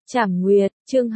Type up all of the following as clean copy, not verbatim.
Trảm Nguyệt, chương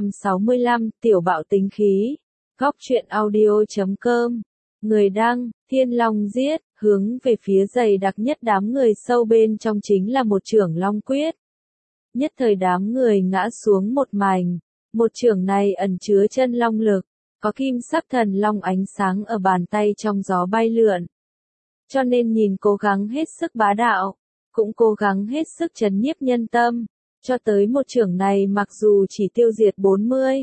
265, Tiểu Bạo Tính Khí. Góc truyện audio.com. Người đăng, Thiên Long giết, hướng về phía dày đặc nhất đám người sâu bên trong chính là một chưởng Long Quyết. Nhất thời đám người ngã xuống một mảnh, một chưởng này ẩn chứa chân long lực, có kim sắc thần long ánh sáng ở bàn tay trong gió bay lượn. Cho nên nhìn cố gắng hết sức bá đạo, cũng cố gắng hết sức trấn nhiếp nhân tâm. Cho tới một chưởng này mặc dù chỉ tiêu diệt 40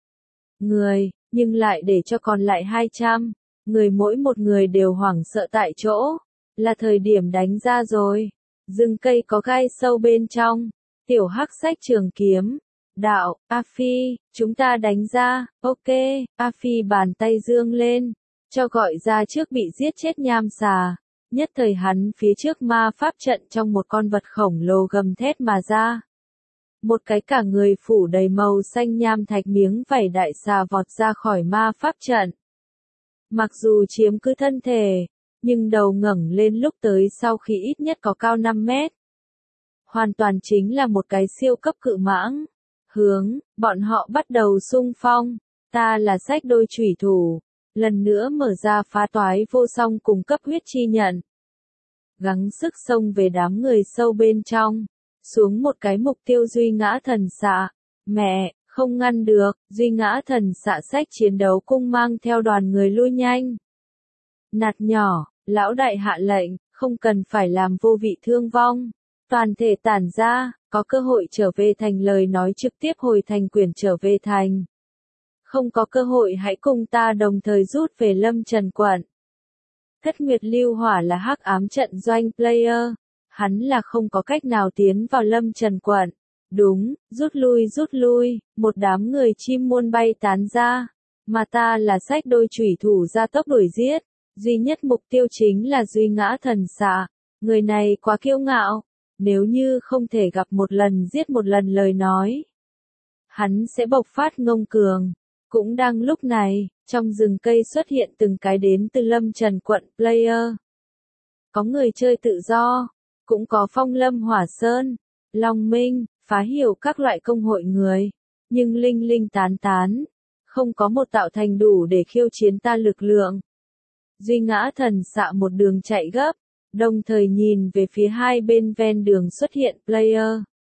người, nhưng lại để cho còn lại 200 người, mỗi một người đều hoảng sợ tại chỗ. Là thời điểm đánh ra rồi. Rừng cây có gai sâu bên trong. Tiểu Hắc xách trường kiếm. Đạo, A Phi, chúng ta đánh ra. Ok, A Phi bàn tay dương lên, cho gọi ra trước bị giết chết nham xà. Nhất thời hắn phía trước ma pháp trận trong một con vật khổng lồ gầm thét mà ra. Một cái cả người phủ đầy màu xanh nham thạch miếng vảy đại xà vọt ra khỏi ma pháp trận. Mặc dù chiếm cứ thân thể, nhưng đầu ngẩng lên lúc tới sau khi ít nhất có cao 5 mét. Hoàn toàn chính là một cái siêu cấp cự mãng. Hướng, bọn họ bắt đầu xung phong. Ta là xách đôi chủy thủ. Lần nữa mở ra phá toái vô song cùng cấp huyết chi nhận. Gắng sức xông về đám người sâu bên trong. Xuống một cái mục tiêu duy ngã thần xạ. Mẹ, không ngăn được, duy ngã thần xạ xách chiến đấu cung mang theo đoàn người lui nhanh. Nạt nhỏ, lão đại hạ lệnh, không cần phải làm vô vị thương vong. Toàn thể tản ra, có cơ hội trở về thành lời nói trực tiếp hồi thành quyền trở về thành. Không có cơ hội hãy cùng ta đồng thời rút về Lâm Trần quận. Thất Nguyệt Lưu Hỏa là hắc ám trận doanh player. Hắn là không có cách nào tiến vào Lâm Trần quận. Đúng, rút lui, một đám người chim muôn bay tán ra. Mà ta là xách đôi chủy thủ ra tốc đuổi giết. Duy nhất mục tiêu chính là duy ngã thần xạ. Người này quá kiêu ngạo. Nếu như không thể gặp một lần giết một lần lời nói, hắn sẽ bộc phát ngông cường. Cũng đang lúc này, trong rừng cây xuất hiện từng cái đến từ Lâm Trần quận player. Có người chơi tự do, cũng có Phong Lâm Hỏa Sơn, Long Minh, Phá Hiểu các loại công hội người, nhưng linh linh tán tán, không có một tạo thành đủ để khiêu chiến ta lực lượng. Duy ngã thần xạ một đường chạy gấp, đồng thời nhìn về phía hai bên ven đường xuất hiện player.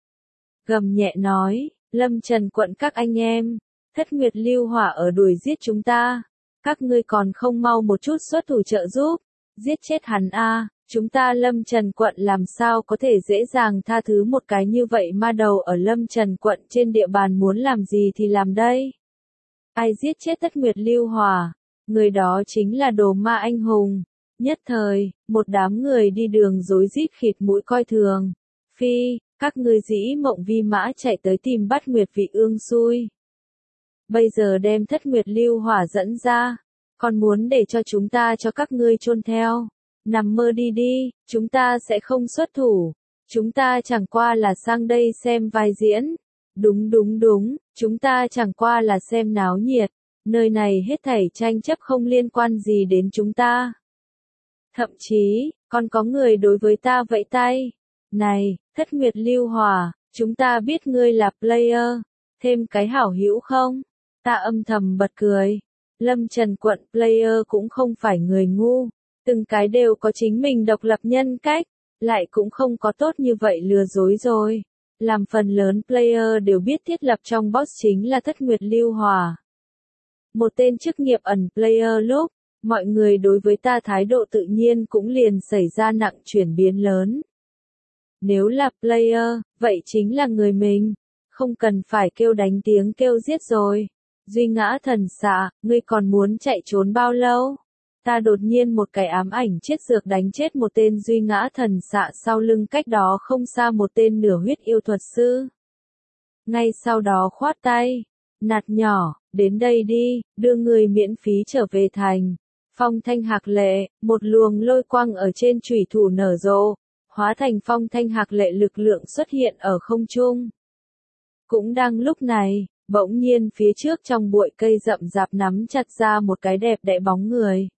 Gầm nhẹ nói, Lâm Trần quận các anh em, Thất Nguyệt Lưu Hỏa ở đuổi giết chúng ta, các ngươi còn không mau một chút xuất thủ trợ giúp, giết chết hắn a. Chúng ta Lâm Trần quận làm sao có thể dễ dàng tha thứ một cái như vậy ma đầu ở Lâm Trần quận trên địa bàn muốn làm gì thì làm đây. Ai giết chết Thất Nguyệt Lưu Hỏa, người đó chính là đồ ma anh hùng. Nhất thời, một đám người đi đường rối rít khịt mũi coi thường. Phi, các ngươi dĩ mộng vi mã chạy tới tìm bắt Nguyệt Vị Ương xui. Bây giờ đem Thất Nguyệt Lưu Hỏa dẫn ra, còn muốn để cho chúng ta cho các ngươi chôn theo. Nằm mơ đi đi, chúng ta sẽ không xuất thủ. Chúng ta chẳng qua là sang đây xem vai diễn. Đúng, chúng ta chẳng qua là xem náo nhiệt. Nơi này hết thảy tranh chấp không liên quan gì đến chúng ta. Thậm chí, còn có người đối với ta vẫy tay. Này, Thất Nguyệt Lưu Hỏa, chúng ta biết ngươi là player. Thêm cái hảo hữu không? Ta âm thầm bật cười. Lâm Trần quận player cũng không phải người ngu. Từng cái đều có chính mình độc lập nhân cách, lại cũng không có tốt như vậy lừa dối rồi. Làm phần lớn player đều biết thiết lập trong box chính là Thất Nguyệt Lưu Hỏa. Một tên chức nghiệp ẩn player lúc, mọi người đối với ta thái độ tự nhiên cũng liền xảy ra nặng chuyển biến lớn. Nếu là player, vậy chính là người mình, không cần phải kêu đánh tiếng kêu giết rồi. Duy ngã thần xạ, ngươi còn muốn chạy trốn bao lâu? Ta đột nhiên một cái ám ảnh chết dược đánh chết một tên duy ngã thần xạ sau lưng cách đó không xa một tên nửa huyết yêu thuật sư. Ngay sau đó khoát tay, nạt nhỏ, đến đây đi, đưa người miễn phí trở về thành. Phong thanh hạc lệ, một luồng lôi quang ở trên chủy thủ nở rộ, hóa thành phong thanh hạc lệ lực lượng xuất hiện ở không trung. Cũng đang lúc này, bỗng nhiên phía trước trong bụi cây rậm rạp nắm chặt ra một cái đẹp đẽ bóng người.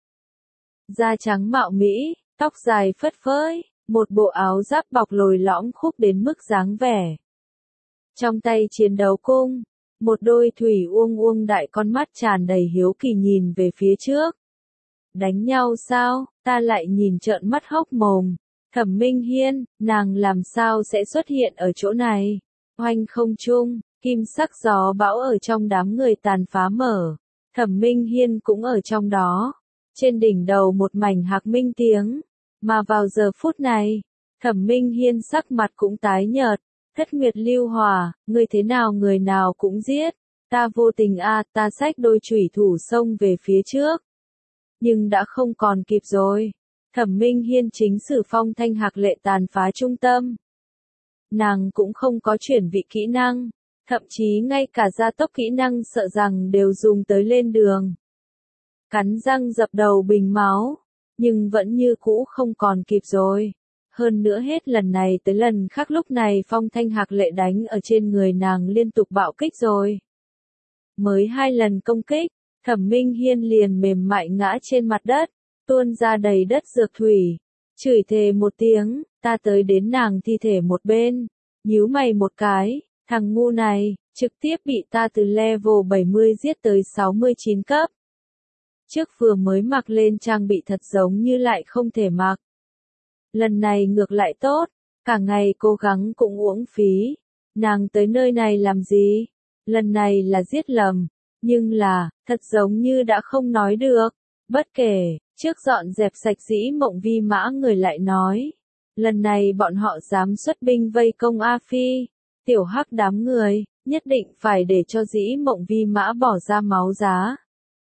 Da trắng mạo mỹ, tóc dài phất phới, một bộ áo giáp bọc lồi lõm khúc đến mức dáng vẻ. Trong tay chiến đấu cung, một đôi thủy uông uông đại con mắt tràn đầy hiếu kỳ nhìn về phía trước. Đánh nhau sao? Ta lại nhìn trợn mắt hốc mồm. Thẩm Minh Hiên, nàng làm sao sẽ xuất hiện ở chỗ này? Oanh không trung, kim sắc gió bão ở trong đám người tàn phá mở. Thẩm Minh Hiên cũng ở trong đó. Trên đỉnh đầu một mảnh hạc minh tiếng. Mà vào giờ phút này, Thẩm Minh Hiên sắc mặt cũng tái nhợt. Thất Nguyệt Lưu Hỏa, ngươi thế nào người nào cũng giết. Ta vô tình ta xách đôi chủy thủ xông về phía trước. Nhưng đã không còn kịp rồi. Thẩm Minh Hiên chính sử phong thanh hạc lệ tàn phá trung tâm. Nàng cũng không có chuyển vị kỹ năng, thậm chí ngay cả gia tốc kỹ năng sợ rằng đều dùng tới lên đường. Cắn răng dập đầu bình máu, nhưng vẫn như cũ không còn kịp rồi. Hơn nữa hết lần này tới lần khác lúc này phong thanh hạc lệ đánh ở trên người nàng liên tục bạo kích rồi. Mới 2 lần công kích, Thẩm Minh Hiên liền mềm mại ngã trên mặt đất, tuôn ra đầy đất dược thủy, chửi thề một tiếng, ta tới đến nàng thi thể một bên, nhíu mày một cái, thằng ngu này, trực tiếp bị ta từ level 70 giết tới 69 cấp. Trước vừa mới mặc lên trang bị thật giống như lại không thể mặc. Lần này ngược lại tốt, cả ngày cố gắng cũng uổng phí. Nàng tới nơi này làm gì? Lần này là giết lầm, nhưng là, thật giống như đã không nói được. Bất kể, trước dọn dẹp sạch Dĩ Mộng Vi Mã người lại nói. Lần này bọn họ dám xuất binh vây công A Phi. Tiểu Hắc đám người, nhất định phải để cho Dĩ Mộng Vi Mã bỏ ra máu giá.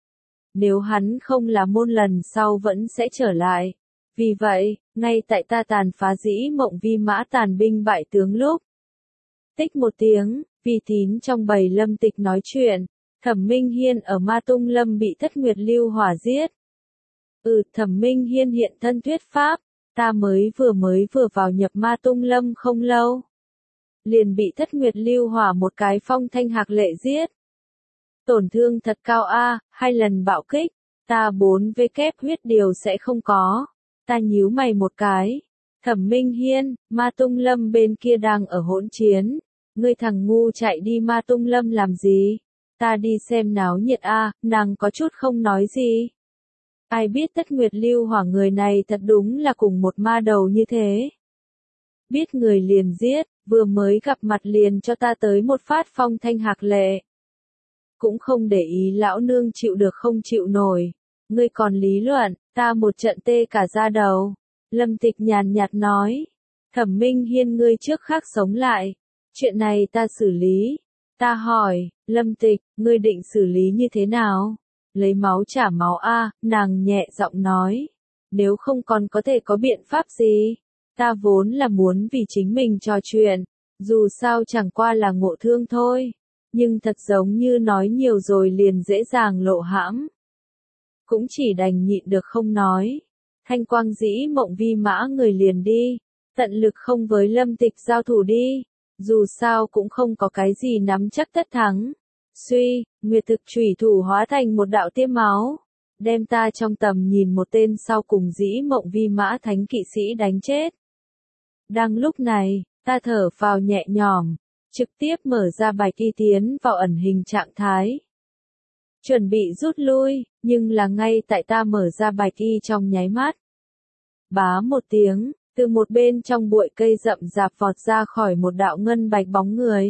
Nếu hắn không là môn lần sau vẫn sẽ trở lại. Vì vậy, ngay tại ta tàn phá Dĩ Mộng Vi Mã tàn binh bại tướng lúc. Tích một tiếng, Vi Tín trong bầy Lâm Tịch nói chuyện. Thẩm Minh Hiên ở Ma Tung Lâm bị Thất Nguyệt Lưu Hỏa giết. Thẩm Minh Hiên hiện thân thuyết pháp, ta mới vừa vào nhập Ma Tung Lâm không lâu. Liền bị Thất Nguyệt Lưu Hỏa một cái phong thanh hạc lệ giết. Tổn thương thật cao 2 lần bạo kích, ta 4W huyết điều sẽ không có. Ta nhíu mày một cái. Thẩm Minh Hiên, Ma Tung Lâm bên kia đang ở hỗn chiến. Ngươi thằng ngu chạy đi Ma Tung Lâm làm gì? Ta đi xem náo nhiệt nàng có chút không nói gì. Ai biết Thất Nguyệt Lưu Hỏa người này thật đúng là cùng một ma đầu như thế. Biết người liền giết, vừa mới gặp mặt liền cho ta tới một phát phong thanh hạc lệ. Cũng không để ý lão nương chịu được không chịu nổi. Ngươi còn lý luận, ta một trận tê cả da đầu. Lâm Tịch nhàn nhạt nói. Thẩm Minh Hiên ngươi trước khác sống lại. Chuyện này ta xử lý. Ta hỏi, Lâm Tịch, ngươi định xử lý như thế nào? Lấy máu trả máu nàng nhẹ giọng nói. Nếu không còn có thể có biện pháp gì? Ta vốn là muốn vì chính mình trò chuyện. Dù sao chẳng qua là ngộ thương thôi. Nhưng thật giống như nói nhiều rồi liền dễ dàng lộ hãm. Cũng chỉ đành nhịn được không nói. Thanh Quang Dĩ Mộng Vi Mã người liền đi. Tận lực không với Lâm Tịch giao thủ đi. Dù sao cũng không có cái gì nắm chắc tất thắng. Suy, Nguyệt Thực chủy thủ hóa thành một đạo tiêm máu. Đem ta trong tầm nhìn một tên sau cùng Dĩ Mộng Vi Mã thánh kỵ sĩ đánh chết. Đang lúc này, ta thở phào nhẹ nhõm. Trực tiếp mở ra bài kỳ tiến vào ẩn hình trạng thái. Chuẩn bị rút lui, nhưng là ngay tại ta mở ra bài kỳ trong nháy mắt. Bá một tiếng, từ một bên trong bụi cây rậm rạp vọt ra khỏi một đạo ngân bạch bóng người.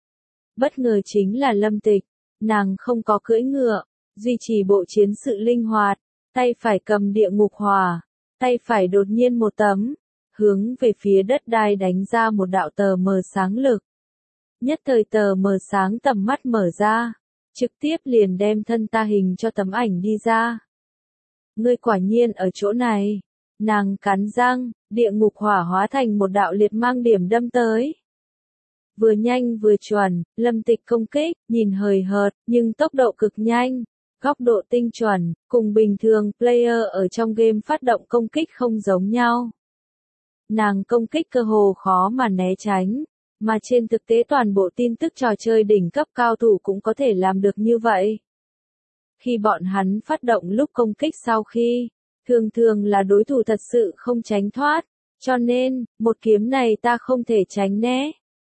Bất ngờ chính là Lâm Tịch, nàng không có cưỡi ngựa, duy trì bộ chiến sự linh hoạt, tay phải cầm địa ngục hỏa, tay phải đột nhiên một tấm, hướng về phía đất đai đánh ra một đạo tờ mờ sáng lực. Nhất thời tờ mờ sáng tầm mắt mở ra, trực tiếp liền đem thân ta hình cho tấm ảnh đi ra. Ngươi quả nhiên ở chỗ này. Nàng cắn răng, địa ngục hỏa hóa thành một đạo liệt mang điểm đâm tới. Vừa nhanh vừa chuẩn, Lâm Tịch công kích, nhìn hời hợt, nhưng tốc độ cực nhanh, góc độ tinh chuẩn, cùng bình thường player ở trong game phát động công kích không giống nhau. Nàng công kích cơ hồ khó mà né tránh, mà trên thực tế toàn bộ tin tức trò chơi đỉnh cấp cao thủ cũng có thể làm được như vậy. Khi bọn hắn phát động lúc công kích sau khi, thường là đối thủ thật sự không tránh thoát, cho nên, một kiếm này ta không thể tránh né.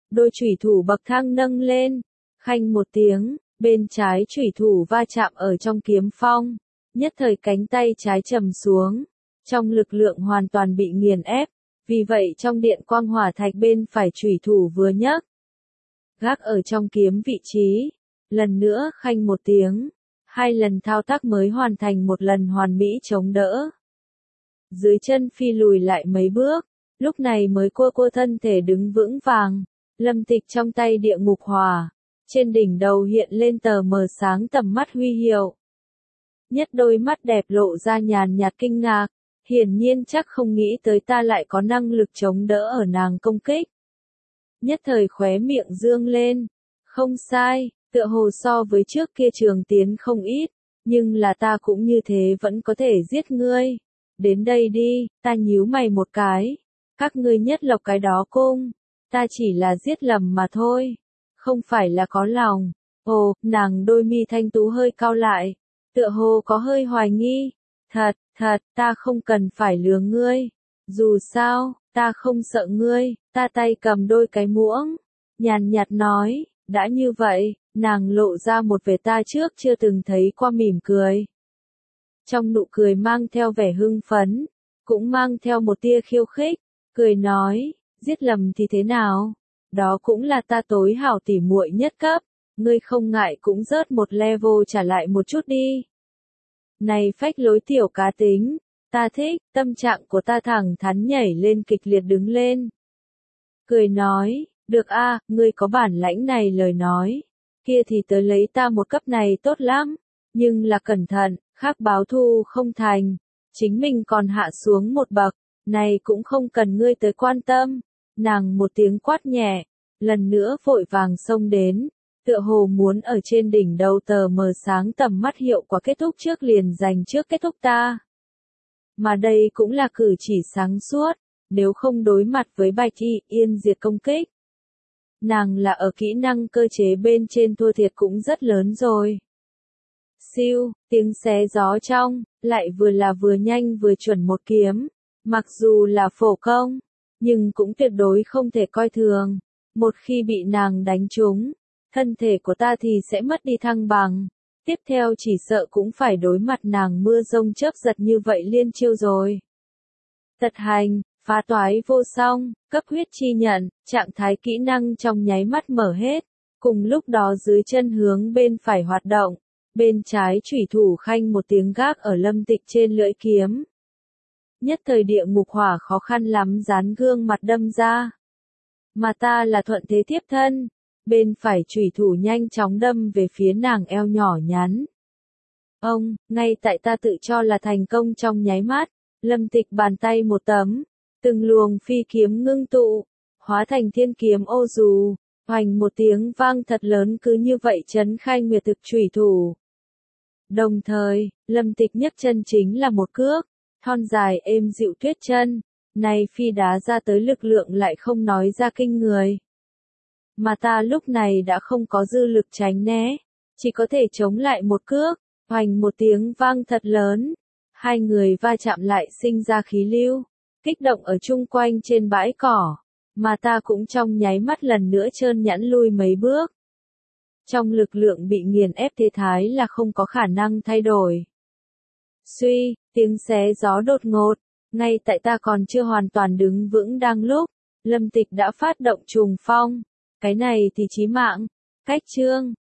đôi chủy thủ bậc thang nâng lên, khanh một tiếng, bên trái chủy thủ va chạm ở trong kiếm phong, nhất thời cánh tay trái trầm xuống, trong lực lượng hoàn toàn bị nghiền ép, vì vậy trong điện quang hỏa thạch bên phải chủy thủ vừa nhấc, gác ở trong kiếm vị trí, lần nữa khanh một tiếng, 2 lần thao tác mới hoàn thành một lần hoàn mỹ chống đỡ. Dưới chân phi lùi lại mấy bước, lúc này mới cua thân thể đứng vững vàng, Lâm Tịch trong tay địa ngục hỏa, trên đỉnh đầu hiện lên tờ mờ sáng tầm mắt huy hiệu. Nhất đôi mắt đẹp lộ ra nhàn nhạt kinh ngạc, hiển nhiên chắc không nghĩ tới ta lại có năng lực chống đỡ ở nàng công kích. Nhất thời khóe miệng dương lên, không sai, tựa hồ so với trước kia trường tiến không ít, nhưng là ta cũng như thế vẫn có thể giết ngươi. Đến đây đi, ta nhíu mày một cái, các ngươi nhất lộc cái đó cung, ta chỉ là giết lầm mà thôi, không phải là có lòng. Ồ, nàng đôi mi thanh tú hơi cau lại, tựa hồ có hơi hoài nghi, thật, ta không cần phải lừa ngươi, dù sao, ta không sợ ngươi, ta tay cầm đôi cái muỗng, nhàn nhạt nói, đã như vậy, nàng lộ ra một vẻ ta trước chưa từng thấy qua mỉm cười. Trong nụ cười mang theo vẻ hưng phấn, cũng mang theo một tia khiêu khích, cười nói, giết lầm thì thế nào, đó cũng là ta tối hảo tỉ muội nhất cấp, ngươi không ngại cũng rớt một level trả lại một chút đi. Này phách lối tiểu cá tính, ta thích, tâm trạng của ta thẳng thắn nhảy lên kịch liệt đứng lên. Cười nói, được a, ngươi có bản lãnh này lời nói, kia thì tới lấy ta một cấp này tốt lắm, nhưng là cẩn thận, khác báo thù không thành, chính mình còn hạ xuống một bậc, này cũng không cần ngươi tới quan tâm. Nàng một tiếng quát nhẹ, lần nữa vội vàng xông đến, tựa hồ muốn ở trên đỉnh đầu tờ mờ sáng tầm mắt hiệu quả kết thúc trước liền giành trước kết thúc ta. Mà đây cũng là cử chỉ sáng suốt, nếu không đối mặt với Bạch Y Yên diệt công kích. Nàng là ở kỹ năng cơ chế bên trên thua thiệt cũng rất lớn rồi. Siêu, tiếng xé gió trong, lại vừa là vừa nhanh vừa chuẩn một kiếm, mặc dù là phổ công, nhưng cũng tuyệt đối không thể coi thường. Một khi bị nàng đánh trúng, thân thể của ta thì sẽ mất đi thăng bằng. Tiếp theo chỉ sợ cũng phải đối mặt nàng mưa rông chớp giật như vậy liên chiêu rồi. Tật hành, phá toái vô song, cấp huyết chi nhận, trạng thái kỹ năng trong nháy mắt mở hết. Cùng lúc đó dưới chân hướng bên phải hoạt động, bên trái chủy thủ khanh một tiếng gác ở Lâm Tịch trên lưỡi kiếm. Nhất thời địa ngục hỏa khó khăn lắm dán gương mặt đâm ra. Mà ta là thuận thế tiếp thân, bên phải chủy thủ nhanh chóng đâm về phía nàng eo nhỏ nhắn. Ông, ngay tại ta tự cho là thành công trong nháy mắt, Lâm Tịch bàn tay một tấm, từng luồng phi kiếm ngưng tụ, hóa thành thiên kiếm ô dù, hoành một tiếng vang thật lớn cứ như vậy chấn khai nguyệt thực chủy thủ. Đồng thời, Lâm Tịch nhấc chân chính là một cước, thon dài êm dịu tuyết chân, này phi đá ra tới lực lượng lại không nói ra kinh người. Mà ta lúc này đã không có dư lực tránh né, chỉ có thể chống lại một cước, hoành một tiếng vang thật lớn, hai người va chạm lại sinh ra khí lưu, kích động ở chung quanh trên bãi cỏ, mà ta cũng trong nháy mắt lần nữa trơn nhẵn lui mấy bước. Trong lực lượng bị nghiền ép thế thái là không có khả năng thay đổi. Suy, tiếng xé gió đột ngột, ngay tại ta còn chưa hoàn toàn đứng vững đang lúc, Lâm Tịch đã phát động trùng phong, cái này thì chí mạng, cách chương.